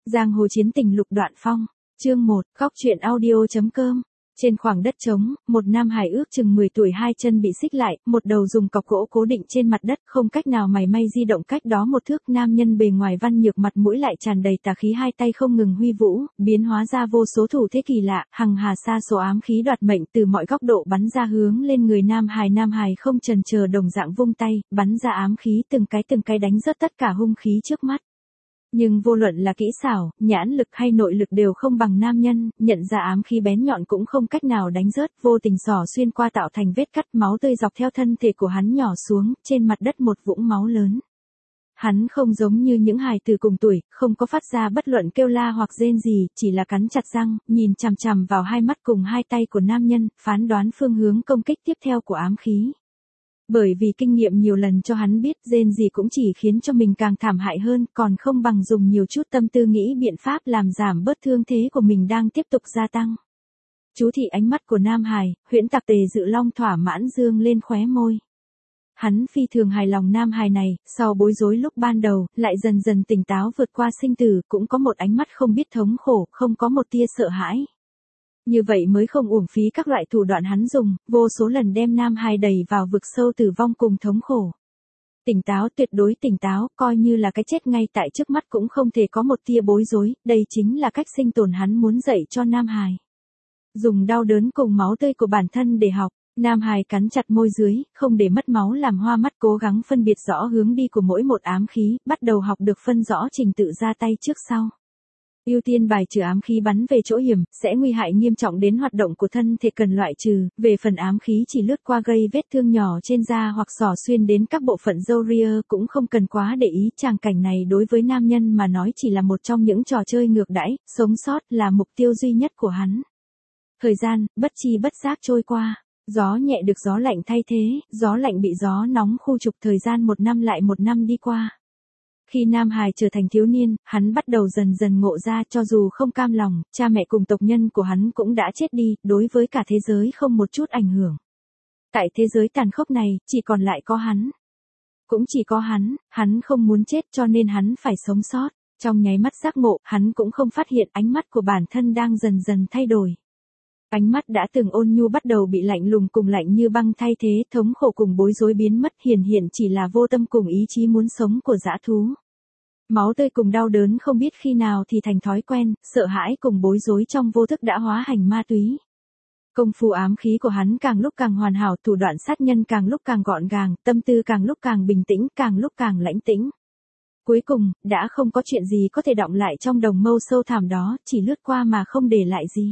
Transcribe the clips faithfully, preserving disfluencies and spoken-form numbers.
Giang hồ chiến tình lục đoạn phong, chương một, góc truyện audio chấm com. Trên khoảng đất trống, một nam hài ước chừng mười tuổi hai chân bị xích lại, một đầu dùng cọc gỗ cố định trên mặt đất, không cách nào mảy may di động cách đó một thước. Nam nhân bề ngoài văn nhược mặt mũi lại tràn đầy tà khí, hai tay không ngừng huy vũ, biến hóa ra vô số thủ thế kỳ lạ, hằng hà sa số ám khí đoạt mệnh từ mọi góc độ bắn ra hướng lên người nam hài. Nam hài không chần chờ đồng dạng vung tay, bắn ra ám khí từng cái từng cái đánh rớt tất cả hung khí trước mắt. Nhưng vô luận là kỹ xảo, nhãn lực hay nội lực đều không bằng nam nhân, nhận ra ám khí bén nhọn cũng không cách nào đánh rớt, vô tình xỏ xuyên qua tạo thành vết cắt, máu tươi dọc theo thân thể của hắn nhỏ xuống, trên mặt đất một vũng máu lớn. Hắn không giống như những hài tử cùng tuổi, không có phát ra bất luận kêu la hoặc rên gì, chỉ là cắn chặt răng, nhìn chằm chằm vào hai mắt cùng hai tay của nam nhân, phán đoán phương hướng công kích tiếp theo của ám khí. Bởi vì kinh nghiệm nhiều lần cho hắn biết rên gì cũng chỉ khiến cho mình càng thảm hại hơn, còn không bằng dùng nhiều chút tâm tư nghĩ biện pháp làm giảm bớt thương thế của mình đang tiếp tục gia tăng. Chú thị ánh mắt của nam hài, huyễn tặc Tề Dự Long thỏa mãn dương lên khóe môi. Hắn phi thường hài lòng nam hài này, sau bối rối lúc ban đầu, lại dần dần tỉnh táo vượt qua sinh tử, cũng có một ánh mắt không biết thống khổ, không có một tia sợ hãi. Như vậy mới không uổng phí các loại thủ đoạn hắn dùng, vô số lần đem nam hài đẩy vào vực sâu tử vong cùng thống khổ. Tỉnh táo, tuyệt đối tỉnh táo, coi như là cái chết ngay tại trước mắt cũng không thể có một tia bối rối, đây chính là cách sinh tồn hắn muốn dạy cho nam hài. Dùng đau đớn cùng máu tươi của bản thân để học, nam hài cắn chặt môi dưới, không để mất máu làm hoa mắt, cố gắng phân biệt rõ hướng đi của mỗi một ám khí, bắt đầu học được phân rõ trình tự ra tay trước sau. Ưu tiên bài trừ ám khí bắn về chỗ hiểm, sẽ nguy hại nghiêm trọng đến hoạt động của thân thể cần loại trừ, về phần ám khí chỉ lướt qua gây vết thương nhỏ trên da hoặc xỏ xuyên đến các bộ phận râu ria cũng không cần quá để ý. Tràng cảnh này đối với nam nhân mà nói chỉ là một trong những trò chơi ngược đãi, sống sót là mục tiêu duy nhất của hắn. Thời gian, bất chi bất giác trôi qua, gió nhẹ được gió lạnh thay thế, gió lạnh bị gió nóng khu trục, thời gian một năm lại một năm đi qua. Khi nam hài trở thành thiếu niên, hắn bắt đầu dần dần ngộ ra cho dù không cam lòng, cha mẹ cùng tộc nhân của hắn cũng đã chết đi, đối với cả thế giới không một chút ảnh hưởng. Tại thế giới tàn khốc này, chỉ còn lại có hắn. Cũng chỉ có hắn, hắn không muốn chết cho nên hắn phải sống sót. Trong nháy mắt giác ngộ, hắn cũng không phát hiện ánh mắt của bản thân đang dần dần thay đổi. Ánh mắt đã từng ôn nhu bắt đầu bị lạnh lùng cùng lạnh như băng thay thế, thống khổ cùng bối rối biến mất, hiển hiện chỉ là vô tâm cùng ý chí muốn sống của dã thú. Máu tươi cùng đau đớn không biết khi nào thì thành thói quen, sợ hãi cùng bối rối trong vô thức đã hóa hành ma túy. Công phu ám khí của hắn càng lúc càng hoàn hảo, thủ đoạn sát nhân càng lúc càng gọn gàng, tâm tư càng lúc càng bình tĩnh, càng lúc càng lãnh tĩnh. Cuối cùng, đã không có chuyện gì có thể đọng lại trong đồng mâu sâu thẳm đó, chỉ lướt qua mà không để lại gì.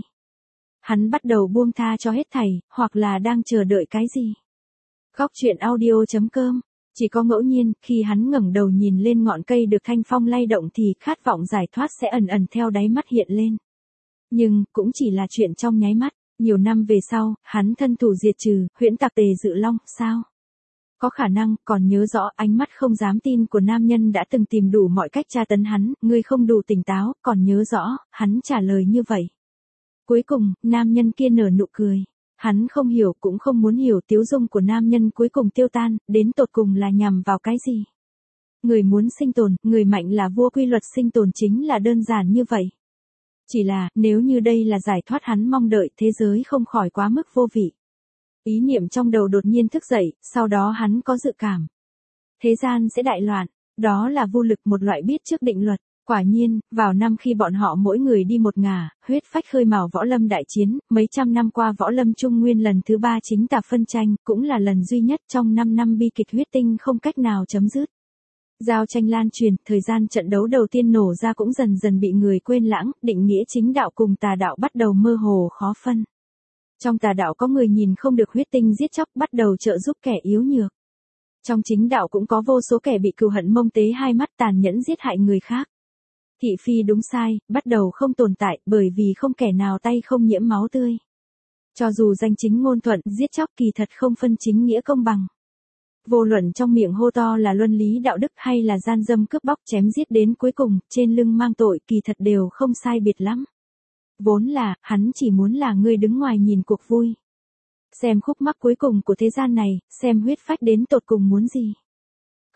Hắn bắt đầu buông tha cho hết thảy, hoặc là đang chờ đợi cái gì. Góc truyện audio chấm com. Chỉ có ngẫu nhiên, khi hắn ngẩng đầu nhìn lên ngọn cây được thanh phong lay động thì khát vọng giải thoát sẽ ẩn ẩn theo đáy mắt hiện lên. Nhưng, cũng chỉ là chuyện trong nháy mắt, nhiều năm về sau, hắn thân thủ diệt trừ, huyễn tặc Tề Dự Long, sao? Có khả năng, còn nhớ rõ ánh mắt không dám tin của nam nhân đã từng tìm đủ mọi cách tra tấn hắn, ngươi không đủ tỉnh táo, còn nhớ rõ, hắn trả lời như vậy. Cuối cùng, nam nhân kia nở nụ cười. Hắn không hiểu cũng không muốn hiểu tiếu dung của nam nhân cuối cùng tiêu tan, đến tột cùng là nhằm vào cái gì. Người muốn sinh tồn, người mạnh là vua, quy luật sinh tồn chính là đơn giản như vậy. Chỉ là, nếu như đây là giải thoát hắn mong đợi, thế giới không khỏi quá mức vô vị. Ý niệm trong đầu đột nhiên thức dậy, sau đó hắn có dự cảm. Thế gian sẽ đại loạn, đó là vô lực, một loại biết trước định luật. Quả nhiên, vào năm khi bọn họ mỗi người đi một ngả, huyết phách khơi mào võ lâm đại chiến, mấy trăm năm qua võ lâm trung nguyên lần thứ ba chính tà phân tranh, cũng là lần duy nhất trong năm năm bi kịch huyết tinh không cách nào chấm dứt. Giao tranh lan truyền, thời gian trận đấu đầu tiên nổ ra cũng dần dần bị người quên lãng, định nghĩa chính đạo cùng tà đạo bắt đầu mơ hồ khó phân. Trong tà đạo có người nhìn không được huyết tinh giết chóc, bắt đầu trợ giúp kẻ yếu nhược. Trong chính đạo cũng có vô số kẻ bị cừu hận mông tế hai mắt tàn nhẫn giết hại người khác. Thị phi đúng sai, bắt đầu không tồn tại, bởi vì không kẻ nào tay không nhiễm máu tươi. Cho dù danh chính ngôn thuận, giết chóc kỳ thật không phân chính nghĩa công bằng. Vô luận trong miệng hô to là luân lý đạo đức hay là gian dâm cướp bóc chém giết đến cuối cùng, trên lưng mang tội, kỳ thật đều không sai biệt lắm. Vốn là, hắn chỉ muốn là người đứng ngoài nhìn cuộc vui. Xem khúc mắc cuối cùng của thế gian này, xem huyết phách đến tột cùng muốn gì.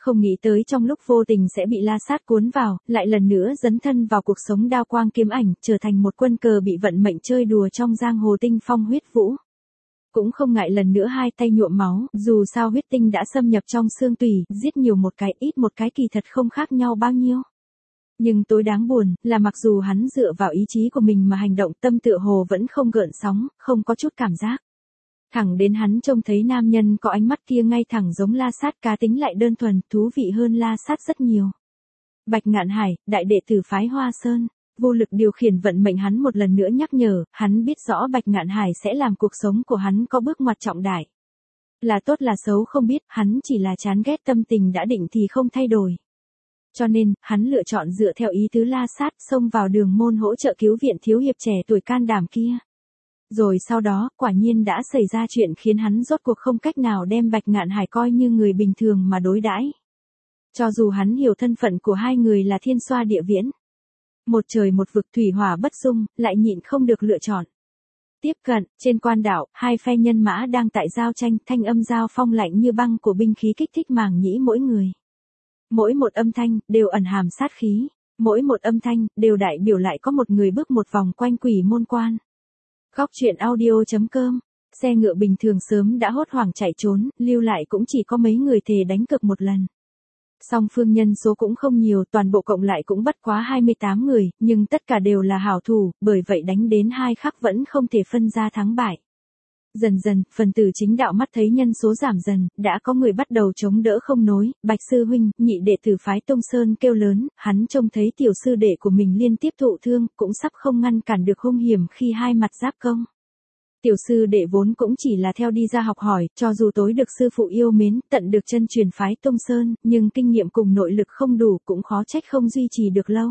Không nghĩ tới trong lúc vô tình sẽ bị La Sát cuốn vào, lại lần nữa dấn thân vào cuộc sống đao quang kiếm ảnh, trở thành một quân cờ bị vận mệnh chơi đùa trong giang hồ tinh phong huyết vũ. Cũng không ngại lần nữa hai tay nhuộm máu, dù sao huyết tinh đã xâm nhập trong xương tủy, giết nhiều một cái ít một cái kỳ thật không khác nhau bao nhiêu. Nhưng tối đáng buồn, là mặc dù hắn dựa vào ý chí của mình mà hành động, tâm tựa hồ vẫn không gợn sóng, không có chút cảm giác. Thẳng đến hắn trông thấy nam nhân có ánh mắt kia ngay thẳng giống La Sát, cá tính lại đơn thuần, thú vị hơn La Sát rất nhiều. Bạch Ngạn Hải, đại đệ tử phái Hoa Sơn, vô lực điều khiển vận mệnh hắn một lần nữa nhắc nhở, hắn biết rõ Bạch Ngạn Hải sẽ làm cuộc sống của hắn có bước ngoặt trọng đại. Là tốt là xấu không biết, hắn chỉ là chán ghét, tâm tình đã định thì không thay đổi. Cho nên, hắn lựa chọn dựa theo ý tứ La Sát, xông vào đường môn hỗ trợ cứu viện thiếu hiệp trẻ tuổi can đảm kia. Rồi sau đó, quả nhiên đã xảy ra chuyện khiến hắn rốt cuộc không cách nào đem Bạch Ngạn Hải coi như người bình thường mà đối đãi. Cho dù hắn hiểu thân phận của hai người là thiên xoa địa viễn. Một trời một vực, thủy hỏa bất dung, lại nhịn không được lựa chọn. Tiếp cận, trên quan đảo, hai phe nhân mã đang tại giao tranh, thanh âm giao phong lạnh như băng của binh khí kích thích màng nhĩ mỗi người. Mỗi một âm thanh, đều ẩn hàm sát khí. Mỗi một âm thanh, đều đại biểu lại có một người bước một vòng quanh quỷ môn quan. Góc truyện audio chấm com. Xe ngựa bình thường sớm đã hốt hoảng chạy trốn, lưu lại cũng chỉ có mấy người thề đánh cược một lần. Song phương nhân số cũng không nhiều, toàn bộ cộng lại cũng bất quá hai mươi tám người, nhưng tất cả đều là hảo thủ, bởi vậy đánh đến hai khắc vẫn không thể phân ra thắng bại. Dần dần, phần tử chính đạo mắt thấy nhân số giảm dần, đã có người bắt đầu chống đỡ không nối. Bạch sư huynh, nhị đệ tử phái Tông Sơn kêu lớn, hắn trông thấy tiểu sư đệ của mình liên tiếp thụ thương, cũng sắp không ngăn cản được hung hiểm khi hai mặt giáp công. Tiểu sư đệ vốn cũng chỉ là theo đi ra học hỏi, cho dù tối được sư phụ yêu mến, tận được chân truyền phái Tông Sơn, nhưng kinh nghiệm cùng nội lực không đủ, cũng khó trách không duy trì được lâu.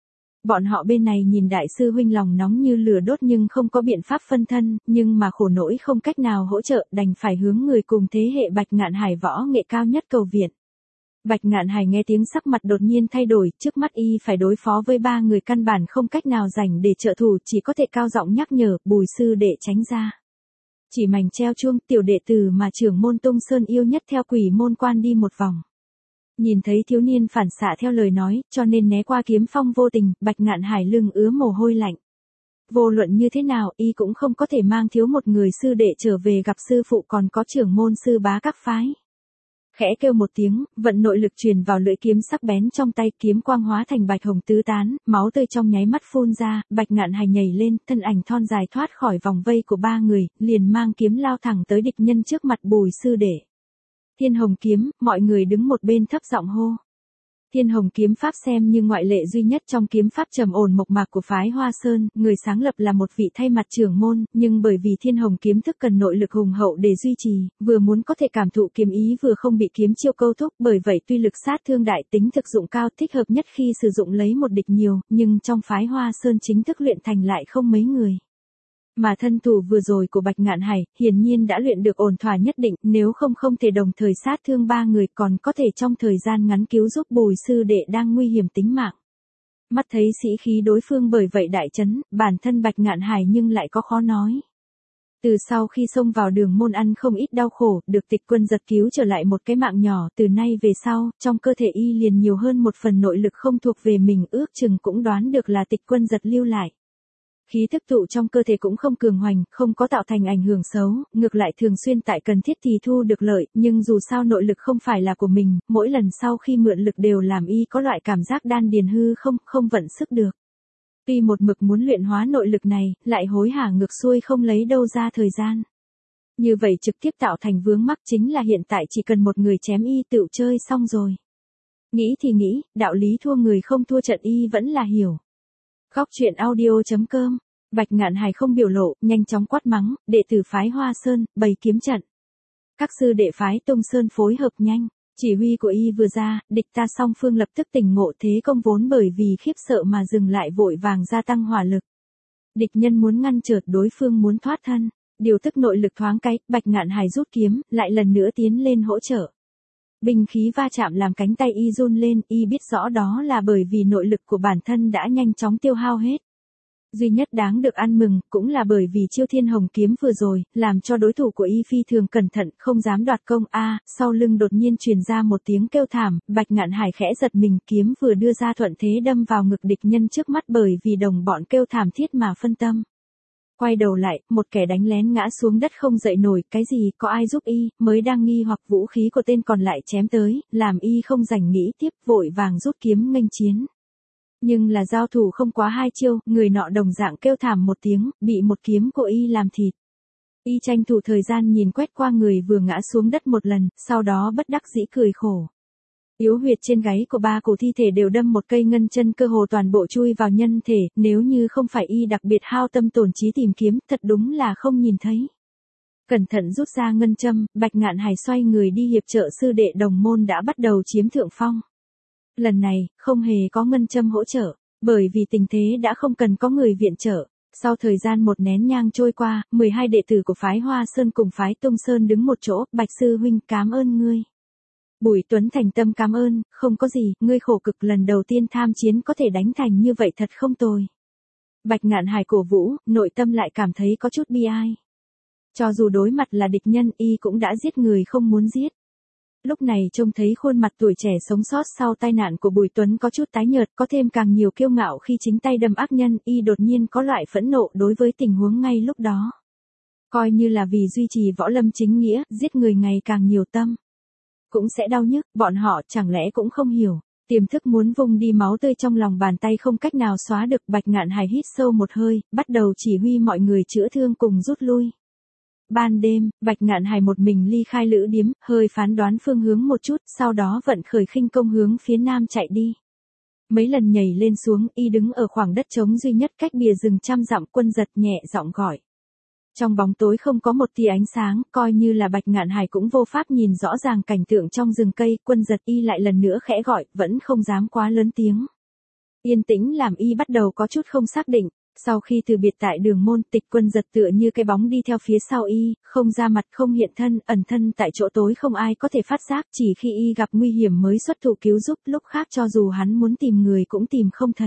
Bọn họ bên này nhìn đại sư huynh lòng nóng như lửa đốt nhưng không có biện pháp phân thân, nhưng mà khổ nỗi không cách nào hỗ trợ, đành phải hướng người cùng thế hệ Bạch Ngạn Hải võ nghệ cao nhất cầu viện. Bạch Ngạn Hải nghe tiếng sắc mặt đột nhiên thay đổi, trước mắt y phải đối phó với ba người căn bản không cách nào rảnh để trợ thủ, chỉ có thể cao giọng nhắc nhở, Bùi sư đệ tránh ra. Chỉ mảnh treo chuông, tiểu đệ tử mà trưởng môn Tung Sơn yêu nhất theo quỷ môn quan đi một vòng. Nhìn thấy thiếu niên phản xạ theo lời nói, cho nên né qua kiếm phong vô tình, Bạch Ngạn Hải lưng ứa mồ hôi lạnh. Vô luận như thế nào, y cũng không có thể mang thiếu một người sư đệ trở về gặp sư phụ, còn có trưởng môn sư bá các phái. Khẽ kêu một tiếng, vận nội lực truyền vào lưỡi kiếm sắc bén trong tay, kiếm quang hóa thành bạch hồng tứ tán, máu tươi trong nháy mắt phun ra, Bạch Ngạn Hải nhảy lên, thân ảnh thon dài thoát khỏi vòng vây của ba người, liền mang kiếm lao thẳng tới địch nhân trước mặt Bùi sư đệ. Thiên Hồng kiếm, mọi người đứng một bên thấp giọng hô. Thiên Hồng kiếm pháp xem như ngoại lệ duy nhất trong kiếm pháp trầm ổn mộc mạc của phái Hoa Sơn, người sáng lập là một vị thay mặt trưởng môn, nhưng bởi vì Thiên Hồng kiếm thức cần nội lực hùng hậu để duy trì, vừa muốn có thể cảm thụ kiếm ý vừa không bị kiếm chiêu câu thúc, bởi vậy tuy lực sát thương đại, tính thực dụng cao, thích hợp nhất khi sử dụng lấy một địch nhiều, nhưng trong phái Hoa Sơn chính thức luyện thành lại không mấy người. Mà thân thủ vừa rồi của Bạch Ngạn Hải, hiển nhiên đã luyện được ổn thỏa nhất định, nếu không không thể đồng thời sát thương ba người, còn có thể trong thời gian ngắn cứu giúp Bùi sư đệ đang nguy hiểm tính mạng. Mắt thấy sĩ khí đối phương bởi vậy đại chấn, bản thân Bạch Ngạn Hải nhưng lại có khó nói. Từ sau khi xông vào đường môn ăn không ít đau khổ, được Tịch Quân Giật cứu trở lại một cái mạng nhỏ, từ nay về sau, trong cơ thể y liền nhiều hơn một phần nội lực không thuộc về mình, ước chừng cũng đoán được là Tịch Quân Giật lưu lại. Khí thức tụ trong cơ thể cũng không cường hoành, không có tạo thành ảnh hưởng xấu, ngược lại thường xuyên tại cần thiết thì thu được lợi, nhưng dù sao nội lực không phải là của mình, mỗi lần sau khi mượn lực đều làm y có loại cảm giác đan điền hư không, không vận sức được. Tuy một mực muốn luyện hóa nội lực này, lại hối hả ngược xuôi không lấy đâu ra thời gian. Như vậy trực tiếp tạo thành vướng mắc chính là hiện tại chỉ cần một người chém y tựu chơi xong rồi. Nghĩ thì nghĩ, đạo lý thua người không thua trận y vẫn là hiểu. Góc truyện audio chấm com. Bạch Ngạn Hải không biểu lộ, nhanh chóng quát mắng, đệ tử phái Hoa Sơn, bày kiếm trận. Các sư đệ phái Tông Sơn phối hợp nhanh, chỉ huy của y vừa ra, địch ta song phương lập tức tỉnh ngộ, thế công vốn bởi vì khiếp sợ mà dừng lại, vội vàng gia tăng hỏa lực. Địch nhân muốn ngăn trở, đối phương muốn thoát thân, điều tức nội lực thoáng cái, Bạch Ngạn Hải rút kiếm, lại lần nữa tiến lên hỗ trợ. Binh khí va chạm làm cánh tay y run lên, y biết rõ đó là bởi vì nội lực của bản thân đã nhanh chóng tiêu hao hết. Duy nhất đáng được ăn mừng, cũng là bởi vì chiêu thiên hồng kiếm vừa rồi, làm cho đối thủ của y phi thường cẩn thận, không dám đoạt công. A, à, sau lưng đột nhiên truyền ra một tiếng kêu thảm, Bạch Ngạn Hải khẽ giật mình, kiếm vừa đưa ra thuận thế đâm vào ngực địch nhân trước mắt, bởi vì đồng bọn kêu thảm thiết mà phân tâm. Quay đầu lại, một kẻ đánh lén ngã xuống đất không dậy nổi, cái gì, có ai giúp y, mới đang nghi hoặc vũ khí của tên còn lại chém tới, làm y không rảnh nghĩ tiếp, vội vàng rút kiếm nghênh chiến. Nhưng là giao thủ không quá hai chiêu, người nọ đồng dạng kêu thảm một tiếng, bị một kiếm của y làm thịt. Y tranh thủ thời gian nhìn quét qua người vừa ngã xuống đất một lần, sau đó bất đắc dĩ cười khổ. Yếu huyệt trên gáy của ba cổ thi thể đều đâm một cây ngân chân, cơ hồ toàn bộ chui vào nhân thể, nếu như không phải y đặc biệt hao tâm tổn trí tìm kiếm, thật đúng là không nhìn thấy. Cẩn thận rút ra ngân châm, Bạch Ngạn Hải xoay người đi hiệp trợ sư đệ đồng môn đã bắt đầu chiếm thượng phong. Lần này, không hề có ngân châm hỗ trợ, bởi vì tình thế đã không cần có người viện trợ. Sau thời gian một nén nhang trôi qua, mười hai đệ tử của phái Hoa Sơn cùng phái Tung Sơn đứng một chỗ, Bạch sư huynh cảm ơn ngươi. Bùi Tuấn thành tâm cảm ơn, không có gì, ngươi khổ cực lần đầu tiên tham chiến có thể đánh thành như vậy thật không tồi. Bạch Ngạn Hải cổ vũ, nội tâm lại cảm thấy có chút bi ai. Cho dù đối mặt là địch nhân, y cũng đã giết người không muốn giết. Lúc này trông thấy khuôn mặt tuổi trẻ sống sót sau tai nạn của Bùi Tuấn có chút tái nhợt, có thêm càng nhiều kiêu ngạo khi chính tay đâm ác nhân, y đột nhiên có loại phẫn nộ đối với tình huống ngay lúc đó. Coi như là vì duy trì võ lâm chính nghĩa, giết người ngày càng nhiều tâm. Cũng sẽ đau nhức, bọn họ chẳng lẽ cũng không hiểu. Tiềm thức muốn vung đi máu tươi trong lòng bàn tay không cách nào xóa được. Bạch Ngạn Hải hít sâu một hơi, bắt đầu chỉ huy mọi người chữa thương cùng rút lui. Ban đêm, Bạch Ngạn Hải một mình ly khai lữ điếm, hơi phán đoán phương hướng một chút, sau đó vận khởi khinh công hướng phía nam chạy đi. Mấy lần nhảy lên xuống, y đứng ở khoảng đất trống duy nhất cách bìa rừng trăm dặm, Quân Giật nhẹ giọng gọi. Trong bóng tối không có một tia ánh sáng, coi như là Bạch Ngạn Hải cũng vô pháp nhìn rõ ràng cảnh tượng trong rừng cây. Quân Giật, y lại lần nữa khẽ gọi, vẫn không dám quá lớn tiếng. Yên tĩnh làm y bắt đầu có chút không xác định. Sau khi từ biệt tại đường môn, Tịch Quân Giật tựa như cái bóng đi theo phía sau y, không ra mặt không hiện thân, ẩn thân tại chỗ tối không ai có thể phát giác, chỉ khi y gặp nguy hiểm mới xuất thủ cứu giúp, lúc khác cho dù hắn muốn tìm người cũng tìm không thấy.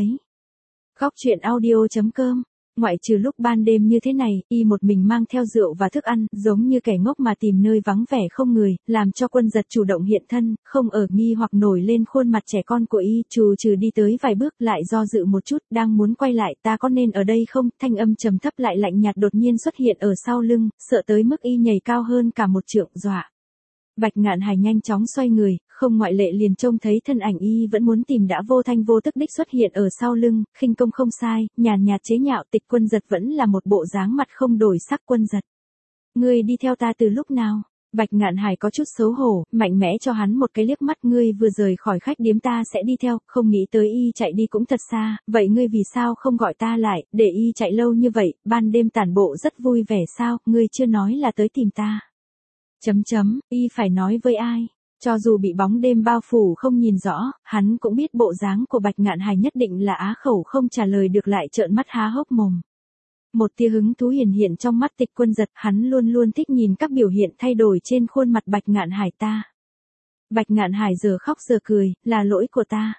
Góc truyện audio chấm com. Ngoại trừ lúc ban đêm như thế này, y một mình mang theo rượu và thức ăn, giống như kẻ ngốc mà tìm nơi vắng vẻ không người, làm cho Quân Giật chủ động hiện thân, không ở nghi hoặc nổi lên khuôn mặt trẻ con của y, trù trừ đi tới vài bước, lại do dự một chút, đang muốn quay lại, ta có nên ở đây không, thanh âm trầm thấp lại lạnh nhạt đột nhiên xuất hiện ở sau lưng, sợ tới mức y nhảy cao hơn cả một trượng, dọa. Bạch Ngạn Hải nhanh chóng xoay người, không ngoại lệ liền trông thấy thân ảnh y vẫn muốn tìm đã vô thanh vô tức đích xuất hiện ở sau lưng, khinh công không sai, nhàn nhạt chế nhạo. Tịch Quân Giật vẫn là một bộ dáng mặt không đổi sắc. Quân Giật, ngươi đi theo ta từ lúc nào? Bạch Ngạn Hải có chút xấu hổ, mạnh mẽ cho hắn một cái liếc mắt. Ngươi vừa rời khỏi khách điếm ta sẽ đi theo, không nghĩ tới y chạy đi cũng thật xa, vậy ngươi vì sao không gọi ta lại, để y chạy lâu như vậy, ban đêm tản bộ rất vui vẻ sao, ngươi chưa nói là tới tìm ta. Chấm chấm, y phải nói với ai? Cho dù bị bóng đêm bao phủ không nhìn rõ, hắn cũng biết bộ dáng của Bạch Ngạn Hải nhất định là á khẩu không trả lời được, lại trợn mắt há hốc mồm. Một tia hứng thú hiển hiện trong mắt Tịch Quân Giật, hắn luôn luôn thích nhìn các biểu hiện thay đổi trên khuôn mặt Bạch Ngạn Hải ta. Bạch Ngạn Hải giờ khóc giờ cười, là lỗi của ta.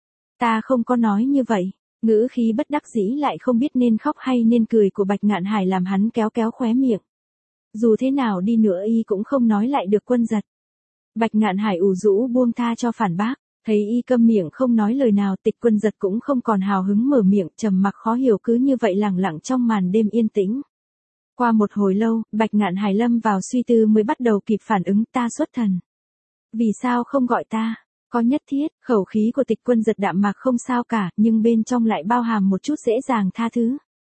Ta không có nói như vậy. Ngữ khí bất đắc dĩ lại không biết nên khóc hay nên cười của Bạch Ngạn Hải làm hắn kéo kéo khóe miệng. Dù thế nào đi nữa y cũng không nói lại được Quân Giật. Bạch Ngạn Hải ủ rũ buông tha cho phản bác, thấy y câm miệng không nói lời nào, Tịch Quân Giật cũng không còn hào hứng mở miệng, trầm mặc khó hiểu cứ như vậy lẳng lặng trong màn đêm yên tĩnh. Qua một hồi lâu, Bạch Ngạn Hải lâm vào suy tư mới bắt đầu kịp phản ứng, ta xuất thần. Vì sao không gọi ta? Có nhất thiết? Khẩu khí của Tịch Quân Giật đạm mạc không sao cả, nhưng bên trong lại bao hàm một chút dễ dàng tha thứ.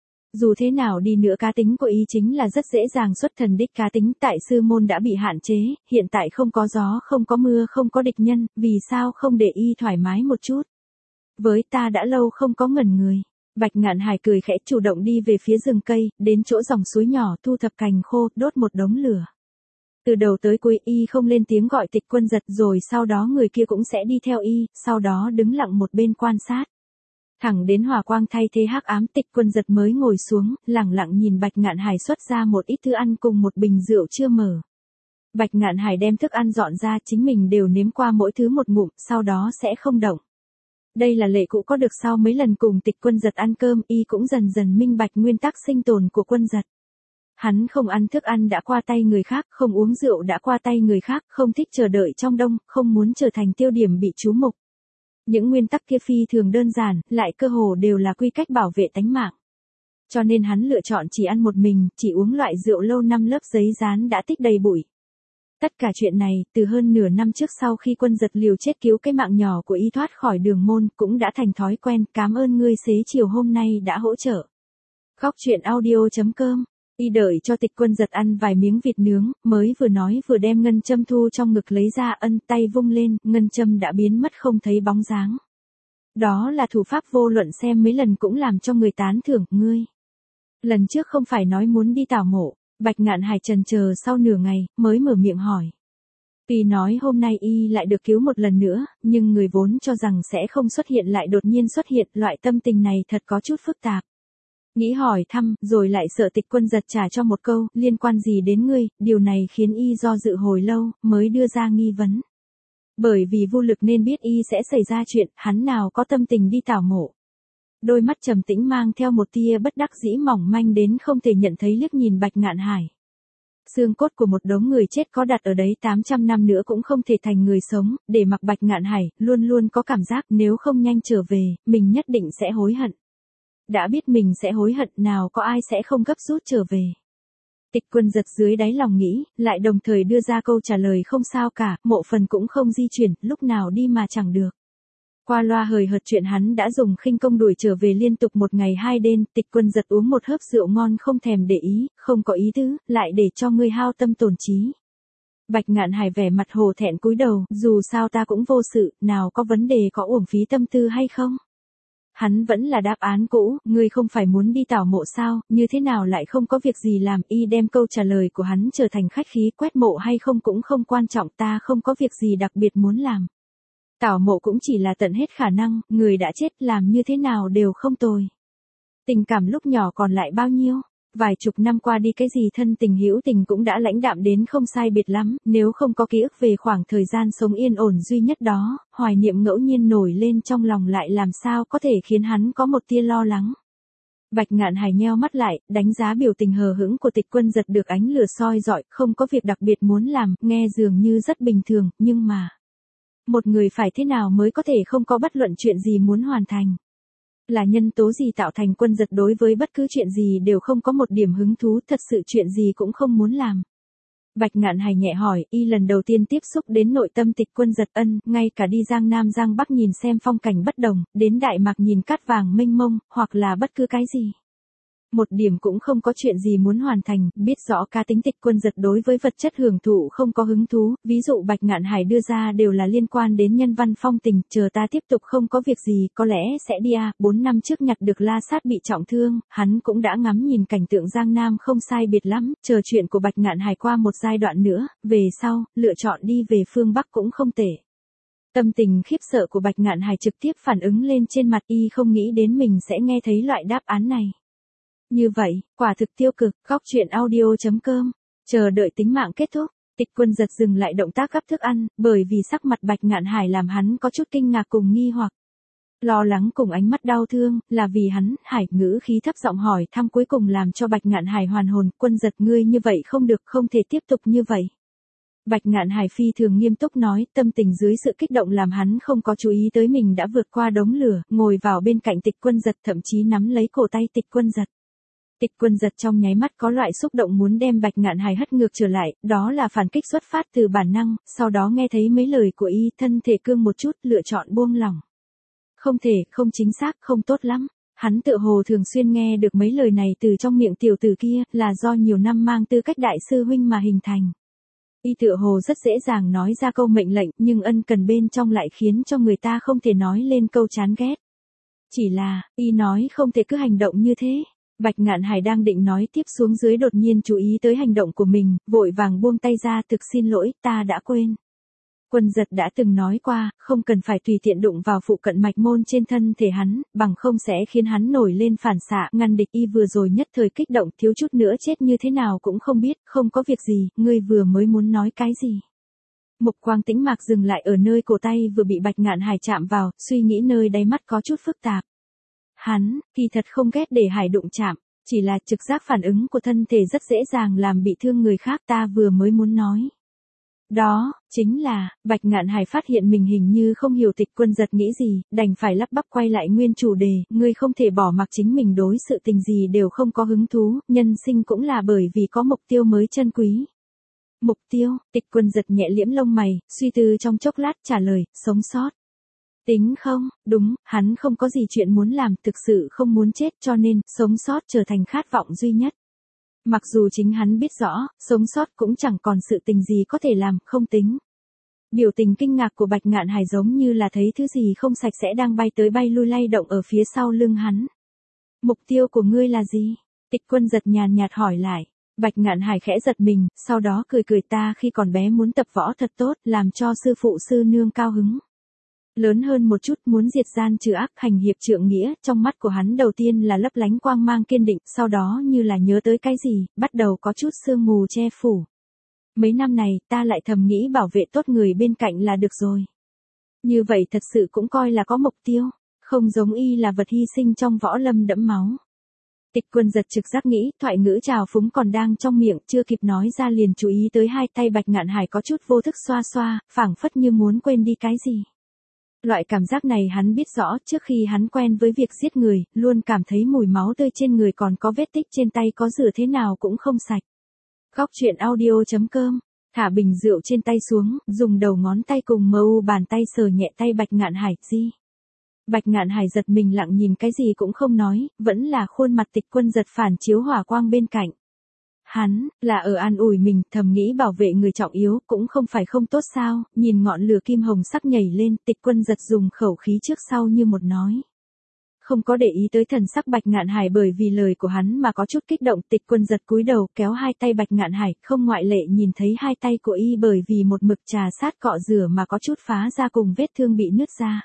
Dù thế nào đi nữa cá tính của y chính là rất dễ dàng xuất thần đích cá tính, tại sư môn đã bị hạn chế, hiện tại không có gió không có mưa không có địch nhân, vì sao không để y thoải mái một chút? Với ta đã lâu không có ngẩn người. Bạch Ngạn Hải cười khẽ chủ động đi về phía rừng cây, đến chỗ dòng suối nhỏ thu thập cành khô, đốt một đống lửa. Từ đầu tới cuối y không lên tiếng gọi Tịch Quân Giật, rồi sau đó người kia cũng sẽ đi theo y, sau đó đứng lặng một bên quan sát. Thẳng đến hỏa quang thay thế hắc ám, Tịch Quân Giật mới ngồi xuống, lẳng lặng nhìn Bạch Ngạn Hải xuất ra một ít thức ăn cùng một bình rượu chưa mở. Bạch Ngạn Hải đem thức ăn dọn ra, chính mình đều nếm qua mỗi thứ một ngụm, sau đó sẽ không động. Đây là lệ cũ có được sau mấy lần cùng Tịch Quân Giật ăn cơm, y cũng dần dần minh bạch nguyên tắc sinh tồn của Quân Giật. Hắn không ăn thức ăn đã qua tay người khác, không uống rượu đã qua tay người khác, không thích chờ đợi trong đông, không muốn trở thành tiêu điểm bị chú mục. Những nguyên tắc kia phi thường đơn giản, lại cơ hồ đều là quy cách bảo vệ tánh mạng. Cho nên hắn lựa chọn chỉ ăn một mình, chỉ uống loại rượu lâu năm lớp giấy dán đã tích đầy bụi. Tất cả chuyện này, từ hơn nửa năm trước sau khi Quân Giật liều chết cứu cái mạng nhỏ của y thoát khỏi đường môn, cũng đã thành thói quen. Cảm ơn ngươi xế chiều hôm nay đã hỗ trợ. Góc truyện audio chấm com. Y đợi cho Tịch Quân Giật ăn vài miếng vịt nướng, mới vừa nói vừa đem ngân châm thu trong ngực lấy ra, ân tay vung lên, ngân châm đã biến mất không thấy bóng dáng. Đó là thủ pháp vô luận xem mấy lần cũng làm cho người tán thưởng, ngươi. Lần trước không phải nói muốn đi tảo mộ. Bạch Ngạn Hải chần chờ sau nửa ngày, mới mở miệng hỏi. Tuy nói hôm nay y lại được cứu một lần nữa, nhưng người vốn cho rằng sẽ không xuất hiện lại đột nhiên xuất hiện, loại tâm tình này thật có chút phức tạp. Nghĩ hỏi thăm, rồi lại sợ Tịch Quân Giật trả cho một câu, liên quan gì đến ngươi, điều này khiến y do dự hồi lâu, mới đưa ra nghi vấn. Bởi vì vô lực nên biết y sẽ xảy ra chuyện, hắn nào có tâm tình đi tảo mộ. Đôi mắt trầm tĩnh mang theo một tia bất đắc dĩ mỏng manh đến không thể nhận thấy liếc nhìn Bạch Ngạn Hải. Xương cốt của một đống người chết có đặt ở đấy tám trăm năm nữa cũng không thể thành người sống, để mặc Bạch Ngạn Hải luôn luôn có cảm giác nếu không nhanh trở về, mình nhất định sẽ hối hận. Đã biết mình sẽ hối hận, nào có ai sẽ không gấp rút trở về. Tịch Quân Giật dưới đáy lòng nghĩ, lại đồng thời đưa ra câu trả lời không sao cả, mộ phần cũng không di chuyển, lúc nào đi mà chẳng được. Qua loa hời hợt chuyện hắn đã dùng khinh công đuổi trở về liên tục một ngày hai đêm, Tịch Quân Giật uống một hớp rượu ngon không thèm để ý, không có ý tứ, lại để cho ngươi hao tâm tổn trí. Bạch Ngạn Hải vẻ mặt hổ thẹn cúi đầu, dù sao ta cũng vô sự, nào có vấn đề có uổng phí tâm tư hay không? Hắn vẫn là đáp án cũ, ngươi không phải muốn đi tảo mộ sao, như thế nào lại không có việc gì làm, y đem câu trả lời của hắn trở thành khách khí, quét mộ hay không cũng không quan trọng, ta không có việc gì đặc biệt muốn làm. Tảo mộ cũng chỉ là tận hết khả năng, người đã chết làm như thế nào đều không tồi. Tình cảm lúc nhỏ còn lại bao nhiêu? Vài chục năm qua đi cái gì thân tình hữu tình cũng đã lãnh đạm đến không sai biệt lắm, nếu không có ký ức về khoảng thời gian sống yên ổn duy nhất đó, hoài niệm ngẫu nhiên nổi lên trong lòng lại làm sao có thể khiến hắn có một tia lo lắng. Bạch Ngạn Hải nheo mắt lại, đánh giá biểu tình hờ hững của Tịch Quân Giật được ánh lửa soi rọi, không có việc đặc biệt muốn làm, nghe dường như rất bình thường, nhưng mà... Một người phải thế nào mới có thể không có bất luận chuyện gì muốn hoàn thành? Là nhân tố gì tạo thành Quân Giật đối với bất cứ chuyện gì đều không có một điểm hứng thú, thật sự chuyện gì cũng không muốn làm? Bạch Ngạn Hải nhẹ hỏi, y lần đầu tiên tiếp xúc đến nội tâm Tịch Quân Giật, ân, ngay cả đi Giang Nam Giang Bắc nhìn xem phong cảnh bất đồng, đến Đại Mạc nhìn cát vàng mênh mông, hoặc là bất cứ cái gì. Một điểm cũng không có chuyện gì muốn hoàn thành, biết rõ cá tính Tịch Quân Giật đối với vật chất hưởng thụ không có hứng thú, ví dụ Bạch Ngạn Hải đưa ra đều là liên quan đến nhân văn phong tình, chờ ta tiếp tục không có việc gì, có lẽ sẽ đi à, bốn năm trước nhặt được La Sát bị trọng thương, hắn cũng đã ngắm nhìn cảnh tượng Giang Nam không sai biệt lắm, chờ chuyện của Bạch Ngạn Hải qua một giai đoạn nữa, về sau, lựa chọn đi về phương Bắc cũng không tệ. Tâm tình khiếp sợ của Bạch Ngạn Hải trực tiếp phản ứng lên trên mặt, y không nghĩ đến mình sẽ nghe thấy loại đáp án này. Như vậy, quả thực tiêu cực, góc truyện audio chấm com, chờ đợi tính mạng kết thúc, Tịch Quân Giật dừng lại động tác gắp thức ăn, bởi vì sắc mặt Bạch Ngạn Hải làm hắn có chút kinh ngạc cùng nghi hoặc. Lo lắng cùng ánh mắt đau thương, là vì hắn, Hải ngữ khí thấp giọng hỏi thăm cuối cùng làm cho Bạch Ngạn Hải hoàn hồn, Quân Giật ngươi như vậy không được, không thể tiếp tục như vậy. Bạch Ngạn Hải phi thường nghiêm túc nói, tâm tình dưới sự kích động làm hắn không có chú ý tới mình đã vượt qua đống lửa, ngồi vào bên cạnh Tịch Quân Giật thậm chí nắm lấy cổ tay Tịch Quân Giật. Tịch Quân Giật trong nháy mắt có loại xúc động muốn đem Bạch Ngạn Hải hất ngược trở lại, đó là phản kích xuất phát từ bản năng, sau đó nghe thấy mấy lời của y, thân thể cương một chút, lựa chọn buông lỏng. Không thể, không chính xác, không tốt lắm. Hắn tự hồ thường xuyên nghe được mấy lời này từ trong miệng tiểu tử kia, là do nhiều năm mang tư cách đại sư huynh mà hình thành. Y tựa hồ rất dễ dàng nói ra câu mệnh lệnh, nhưng ân cần bên trong lại khiến cho người ta không thể nói lên câu chán ghét. Chỉ là, y nói không thể cứ hành động như thế. Bạch Ngạn Hải đang định nói tiếp xuống dưới đột nhiên chú ý tới hành động của mình, vội vàng buông tay ra, thực xin lỗi, ta đã quên. Quân Giật đã từng nói qua, không cần phải tùy tiện đụng vào phụ cận mạch môn trên thân thể hắn, bằng không sẽ khiến hắn nổi lên phản xạ, ngăn địch. Y vừa rồi nhất thời kích động, thiếu chút nữa chết như thế nào cũng không biết, không có việc gì, ngươi vừa mới muốn nói cái gì. Mục quang tĩnh mạc dừng lại ở nơi cổ tay vừa bị Bạch Ngạn Hải chạm vào, suy nghĩ nơi đáy mắt có chút phức tạp. Hắn, kỳ thật không ghét để Hải đụng chạm, chỉ là trực giác phản ứng của thân thể rất dễ dàng làm bị thương người khác, ta vừa mới muốn nói. Đó, chính là, Bạch Ngạn Hải phát hiện mình hình như không hiểu Tịch Quân Giật nghĩ gì, đành phải lắp bắp quay lại nguyên chủ đề, ngươi không thể bỏ mặc chính mình đối sự tình gì đều không có hứng thú, nhân sinh cũng là bởi vì có mục tiêu mới chân quý. Mục tiêu, Tịch Quân Giật nhẹ liễm lông mày, suy tư trong chốc lát trả lời, sống sót. Tính không, đúng, hắn không có gì chuyện muốn làm, thực sự không muốn chết cho nên, sống sót trở thành khát vọng duy nhất. Mặc dù chính hắn biết rõ, sống sót cũng chẳng còn sự tình gì có thể làm, không tính. Biểu tình kinh ngạc của Bạch Ngạn Hải giống như là thấy thứ gì không sạch sẽ đang bay tới bay lui lay động ở phía sau lưng hắn. Mục tiêu của ngươi là gì? Tịch Quân Giật nhàn nhạt hỏi lại. Bạch Ngạn Hải khẽ giật mình, sau đó cười cười ta khi còn bé muốn tập võ thật tốt, làm cho sư phụ sư nương cao hứng. Lớn hơn một chút muốn diệt gian trừ ác hành hiệp trượng nghĩa, trong mắt của hắn đầu tiên là lấp lánh quang mang kiên định, sau đó như là nhớ tới cái gì, bắt đầu có chút sương mù che phủ. Mấy năm này, ta lại thầm nghĩ bảo vệ tốt người bên cạnh là được rồi. Như vậy thật sự cũng coi là có mục tiêu, không giống y là vật hy sinh trong võ lâm đẫm máu. Tịch Quân Giật trực giác nghĩ, thoại ngữ trào phúng còn đang trong miệng, chưa kịp nói ra liền chú ý tới hai tay Bạch Ngạn Hải có chút vô thức xoa xoa, phảng phất như muốn quên đi cái gì. Loại cảm giác này hắn biết rõ, trước khi hắn quen với việc giết người, luôn cảm thấy mùi máu tươi trên người còn có vết tích trên tay có rửa thế nào cũng không sạch. Góc truyện audio chấm com, thả bình rượu trên tay xuống, dùng đầu ngón tay cùng mờ u bàn tay sờ nhẹ tay Bạch Ngạn Hải, gì? Bạch Ngạn Hải giật mình lặng nhìn cái gì cũng không nói, vẫn là khuôn mặt Tịch Quân Giật phản chiếu hỏa quang bên cạnh. Hắn, là ở an ủi mình, thầm nghĩ bảo vệ người trọng yếu, cũng không phải không tốt sao, nhìn ngọn lửa kim hồng sắc nhảy lên, Tịch Quân Giật dùng khẩu khí trước sau như một nói. Không có để ý tới thần sắc Bạch Ngạn Hải bởi vì lời của hắn mà có chút kích động, Tịch Quân Giật cúi đầu kéo hai tay Bạch Ngạn Hải, không ngoại lệ nhìn thấy hai tay của y bởi vì một mực trà sát cọ rửa mà có chút phá ra cùng vết thương bị nứt ra.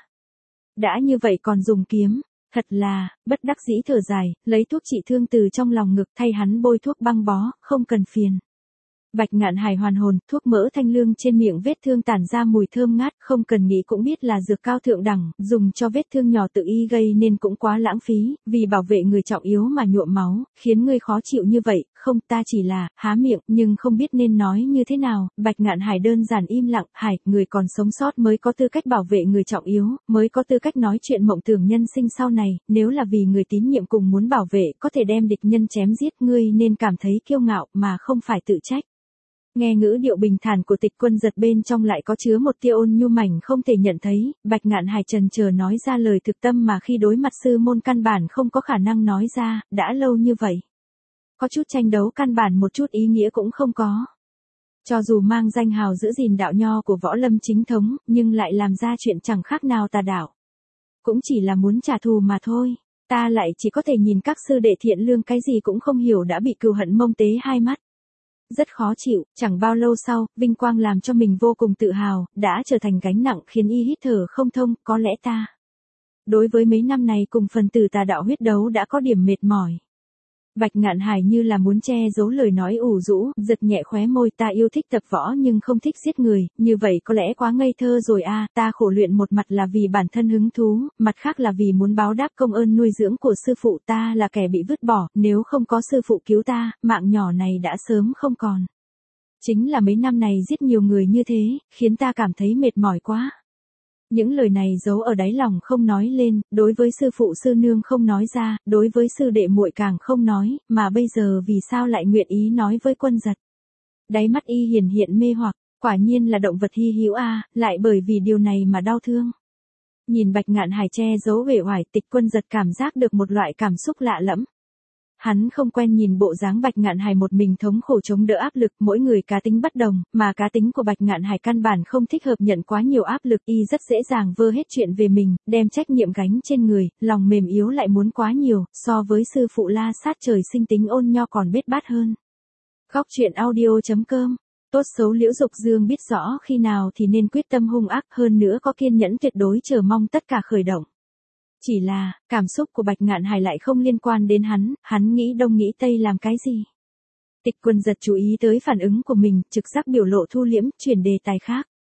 Đã như vậy còn dùng kiếm. Thật là, bất đắc dĩ thở dài, lấy thuốc trị thương từ trong lòng ngực thay hắn bôi thuốc băng bó, không cần phiền. Bạch Ngạn Hải hoàn hồn, thuốc mỡ thanh lương trên miệng vết thương tản ra mùi thơm ngát, không cần nghĩ cũng biết là dược cao thượng đẳng, dùng cho vết thương nhỏ tự y gây nên cũng quá lãng phí, vì bảo vệ người trọng yếu mà nhuộm máu, khiến ngươi khó chịu như vậy, không ta chỉ là, há miệng, nhưng không biết nên nói như thế nào, Bạch Ngạn Hải đơn giản im lặng, Hải, người còn sống sót mới có tư cách bảo vệ người trọng yếu, mới có tư cách nói chuyện mộng tưởng nhân sinh sau này, nếu là vì người tín nhiệm cùng muốn bảo vệ, có thể đem địch nhân chém giết ngươi nên cảm thấy kiêu ngạo mà không phải tự trách. Nghe ngữ điệu bình thản của Tịch Quân Giật bên trong lại có chứa một tia ôn nhu mảnh không thể nhận thấy, Bạch Ngạn Hải trần chờ nói ra lời thực tâm mà khi đối mặt sư môn căn bản không có khả năng nói ra, đã lâu như vậy. Có chút tranh đấu căn bản một chút ý nghĩa cũng không có. Cho dù mang danh hào giữ gìn đạo nho của võ lâm chính thống, nhưng lại làm ra chuyện chẳng khác nào tà đạo. Cũng chỉ là muốn trả thù mà thôi, ta lại chỉ có thể nhìn các sư đệ thiện lương cái gì cũng không hiểu đã bị cừu hận mông tế hai mắt. Rất khó chịu, chẳng bao lâu sau, vinh quang làm cho mình vô cùng tự hào, đã trở thành gánh nặng khiến y hít thở không thông, có lẽ ta. Đối với mấy năm này cùng phần tử tà đạo huyết đấu đã có điểm mệt mỏi. Bạch Ngạn Hải như là muốn che giấu lời nói ủ rũ, giật nhẹ khóe môi, ta yêu thích tập võ nhưng không thích giết người, như vậy có lẽ quá ngây thơ rồi a, ta khổ luyện một mặt là vì bản thân hứng thú, mặt khác là vì muốn báo đáp công ơn nuôi dưỡng của sư phụ, ta là kẻ bị vứt bỏ, nếu không có sư phụ cứu ta, mạng nhỏ này đã sớm không còn. Chính là mấy năm này giết nhiều người như thế, khiến ta cảm thấy mệt mỏi quá. Những lời này giấu ở đáy lòng không nói lên, đối với sư phụ sư nương không nói ra, đối với sư đệ muội càng không nói, mà bây giờ vì sao lại nguyện ý nói với Quân Giật. Đáy mắt y hiển hiện mê hoặc, quả nhiên là động vật hy hữu a, lại bởi vì điều này mà đau thương. Nhìn Bạch Ngạn Hải che giấu uể oải, Tịch Quân Giật cảm giác được một loại cảm xúc lạ lẫm. Hắn không quen nhìn bộ dáng Bạch Ngạn Hải một mình thống khổ chống đỡ áp lực, mỗi người cá tính bất đồng, mà cá tính của Bạch Ngạn Hải căn bản không thích hợp nhận quá nhiều áp lực, y rất dễ dàng vơ hết chuyện về mình, đem trách nhiệm gánh trên người, lòng mềm yếu lại muốn quá nhiều, so với sư phụ La Sát trời sinh tính ôn nho còn bết bát hơn. Góc truyện audio chấm com, tốt xấu Liễu Dục Dương biết rõ khi nào thì nên quyết tâm hung ác, hơn nữa có kiên nhẫn tuyệt đối chờ mong tất cả khởi động. Chỉ là, cảm xúc của Bạch Ngạn Hải lại không liên quan đến hắn, hắn nghĩ đông nghĩ tây làm cái gì. Tịch Quân Giật chú ý tới phản ứng của mình, trực giác biểu lộ thu liễm, chuyển đề tài khác.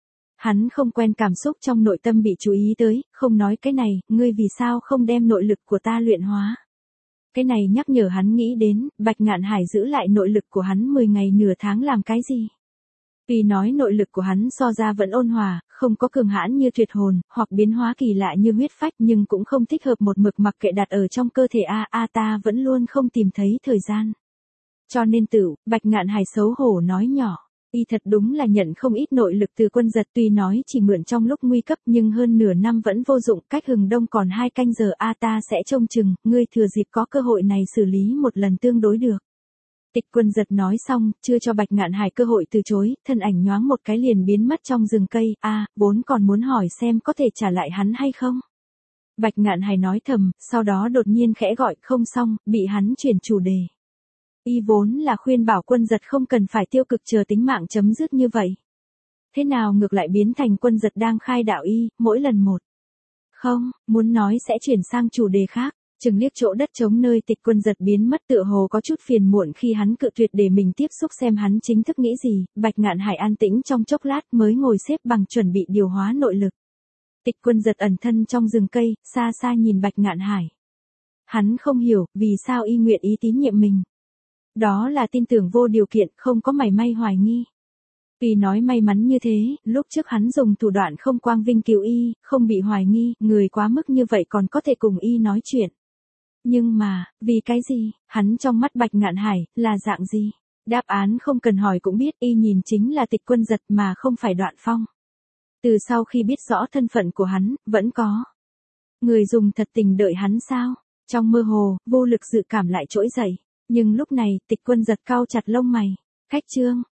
Hắn không quen cảm xúc trong nội tâm bị chú ý tới, không nói cái này, ngươi vì sao không đem nội lực của ta luyện hóa. Cái này nhắc nhở hắn nghĩ đến, Bạch Ngạn Hải giữ lại nội lực của hắn mười ngày nửa tháng làm cái gì. Tuy nói nội lực của hắn so ra vẫn ôn hòa, không có cường hãn như tuyệt hồn, hoặc biến hóa kỳ lạ như huyết phách nhưng cũng không thích hợp một mực mặc kệ đặt ở trong cơ thể a a ta vẫn luôn không tìm thấy thời gian. Cho nên tự, Bạch Ngạn Hải xấu hổ nói nhỏ. Y thật đúng là nhận không ít nội lực từ Quân Giật, tuy nói chỉ mượn trong lúc nguy cấp nhưng hơn nửa năm vẫn vô dụng, cách hừng đông còn hai canh giờ a ta sẽ trông chừng, ngươi thừa dịp có cơ hội này xử lý một lần tương đối được. Tịch Quân Giật nói xong, chưa cho Bạch Ngạn Hải cơ hội từ chối, thân ảnh nhoáng một cái liền biến mất trong rừng cây, a vốn còn muốn hỏi xem có thể trả lại hắn hay không. Bạch Ngạn Hải nói thầm, sau đó đột nhiên khẽ gọi không xong, bị hắn chuyển chủ đề. Y vốn là khuyên bảo Quân Giật không cần phải tiêu cực chờ tính mạng chấm dứt như vậy. Thế nào ngược lại biến thành Quân Giật đang khai đạo y, mỗi lần một. Không, muốn nói sẽ chuyển sang chủ đề khác, chừng liếc chỗ đất trống nơi Tịch Quân Giật biến mất tựa hồ có chút phiền muộn khi hắn cự tuyệt để mình tiếp xúc xem hắn chính thức nghĩ gì, Bạch Ngạn Hải an tĩnh trong chốc lát mới ngồi xếp bằng chuẩn bị điều hóa nội lực. Tịch Quân Giật ẩn thân trong rừng cây, xa xa nhìn Bạch Ngạn Hải. Hắn không hiểu, vì sao y nguyện ý tín nhiệm mình. Đó là tin tưởng vô điều kiện, không có mảy may hoài nghi. Vì nói may mắn như thế, lúc trước hắn dùng thủ đoạn không quang vinh cứu y, không bị hoài nghi, người quá mức như vậy còn có thể cùng y nói chuyện. Nhưng mà, vì cái gì, hắn trong mắt Bạch Ngạn Hải, là dạng gì? Đáp án không cần hỏi cũng biết, y nhìn chính là Tịch Quân Giật mà không phải Đoạn Phong. Từ sau khi biết rõ thân phận của hắn, vẫn có người dùng thật tình đợi hắn sao? Trong mơ hồ, vô lực dự cảm lại trỗi dậy. Nhưng lúc này, Tịch Quân Giật cau chặt lông mày. Khách trương,